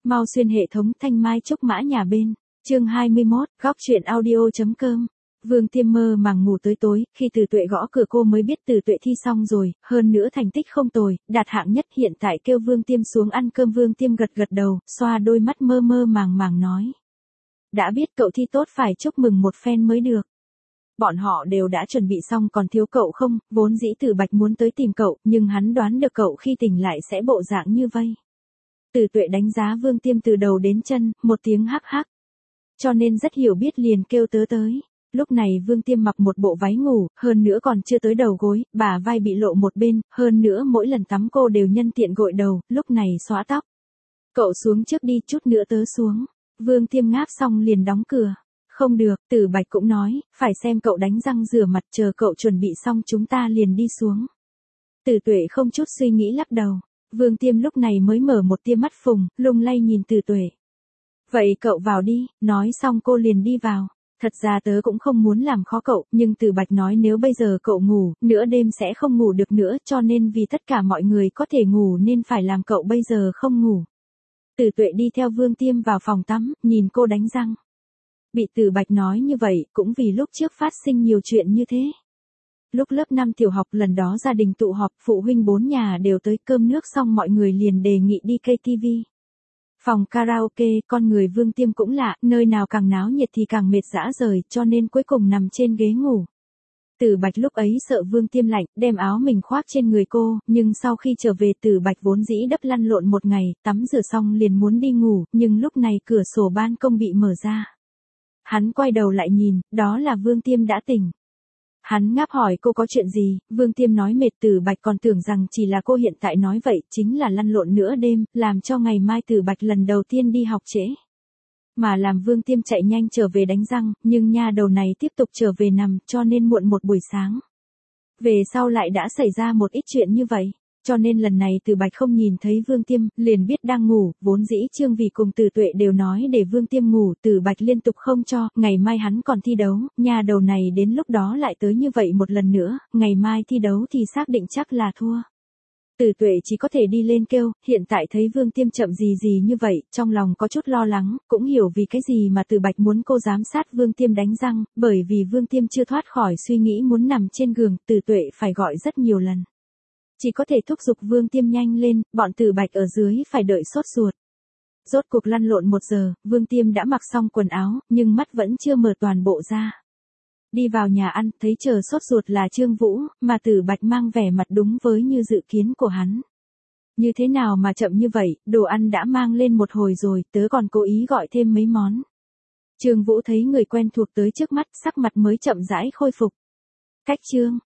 Mau xuyên hệ thống thanh mai trúc mã nhà bên. Chương 21, góc truyện audio.com. Vương Tiêm mơ màng ngủ tới tối, khi Từ Tuệ gõ cửa cô mới biết Từ Tuệ thi xong rồi, hơn nữa thành tích không tồi, đạt hạng nhất, hiện tại kêu Vương Tiêm xuống ăn cơm. Vương Tiêm gật gật đầu, xoa đôi mắt mơ mơ màng màng nói. Đã biết cậu thi tốt phải chúc mừng một phen mới được. Bọn họ đều đã chuẩn bị xong, còn thiếu cậu không, vốn dĩ Từ Bạch muốn tới tìm cậu, nhưng hắn đoán được cậu khi tỉnh lại sẽ bộ dạng như vây. Từ Tuệ đánh giá Vương Tiêm từ đầu đến chân, một tiếng hắc hắc. Cho nên rất hiểu biết liền kêu tớ tới. Lúc này Vương Tiêm mặc một bộ váy ngủ, hơn nữa còn chưa tới đầu gối, bả vai bị lộ một bên, hơn nữa mỗi lần tắm cô đều nhân tiện gội đầu, lúc này xõa tóc. Cậu xuống trước đi, chút nữa tớ xuống. Vương Tiêm ngáp xong liền đóng cửa. Không được, Từ Bạch cũng nói, phải xem cậu đánh răng rửa mặt, chờ cậu chuẩn bị xong chúng ta liền đi xuống. Từ Tuệ không chút suy nghĩ lắc đầu. Vương Tiêm lúc này mới mở một tia mắt phùng, lung lay nhìn Từ Tuệ. Vậy cậu vào đi, nói xong cô liền đi vào. Thật ra tớ cũng không muốn làm khó cậu, nhưng Từ Bạch nói nếu bây giờ cậu ngủ, nửa đêm sẽ không ngủ được nữa, cho nên vì tất cả mọi người có thể ngủ nên phải làm cậu bây giờ không ngủ. Từ Tuệ đi theo Vương Tiêm vào phòng tắm, nhìn cô đánh răng. Bị Từ Bạch nói như vậy, cũng vì lúc trước phát sinh nhiều chuyện như thế. Lúc lớp 5 tiểu học lần đó gia đình tụ họp, phụ huynh 4 nhà đều tới, cơm nước xong mọi người liền đề nghị đi KTV. Phòng karaoke, con người Vương Tiêm cũng lạ, nơi nào càng náo nhiệt thì càng mệt rã rời, cho nên cuối cùng nằm trên ghế ngủ. Từ Bạch lúc ấy sợ Vương Tiêm lạnh, đem áo mình khoác trên người cô, nhưng sau khi trở về Từ Bạch vốn dĩ đắp lăn lộn một ngày, tắm rửa xong liền muốn đi ngủ, nhưng lúc này cửa sổ ban công bị mở ra. Hắn quay đầu lại nhìn, đó là Vương Tiêm đã tỉnh. Hắn ngáp hỏi cô có chuyện gì, Vương Tiêm nói mệt. Từ Bạch còn tưởng rằng chỉ là cô hiện tại nói vậy, chính là lăn lộn nửa đêm, làm cho ngày mai Từ Bạch lần đầu tiên đi học trễ. Mà làm Vương Tiêm chạy nhanh trở về đánh răng, nhưng nha đầu này tiếp tục trở về nằm, cho nên muộn một buổi sáng. Về sau lại đã xảy ra một ít chuyện như vậy. Cho nên lần này Từ Bạch không nhìn thấy Vương Tiêm, liền biết đang ngủ, vốn dĩ Trương Vì cùng Từ Tuệ đều nói để Vương Tiêm ngủ, Từ Bạch liên tục không cho, ngày mai hắn còn thi đấu, nhà đầu này đến lúc đó lại tới như vậy một lần nữa, ngày mai thi đấu thì xác định chắc là thua. Từ Tuệ chỉ có thể đi lên kêu, hiện tại thấy Vương Tiêm chậm gì như vậy, trong lòng có chút lo lắng, cũng hiểu vì cái gì mà Từ Bạch muốn cô giám sát Vương Tiêm đánh răng, bởi vì Vương Tiêm chưa thoát khỏi suy nghĩ muốn nằm trên giường, Từ Tuệ phải gọi rất nhiều lần. Chỉ có thể thúc giục Vương Tiêm nhanh lên, bọn Từ Bạch ở dưới phải đợi sốt ruột. Rốt cuộc lăn lộn 1 giờ, Vương Tiêm đã mặc xong quần áo, nhưng mắt vẫn chưa mở toàn bộ ra. Đi vào nhà ăn, thấy chờ sốt ruột là Trương Vũ, mà Từ Bạch mang vẻ mặt đúng với như dự kiến của hắn. Như thế nào mà chậm như vậy, đồ ăn đã mang lên một hồi rồi, tớ còn cố ý gọi thêm mấy món. Trương Vũ thấy người quen thuộc tới trước mắt, sắc mặt mới chậm rãi khôi phục. Cách Trương,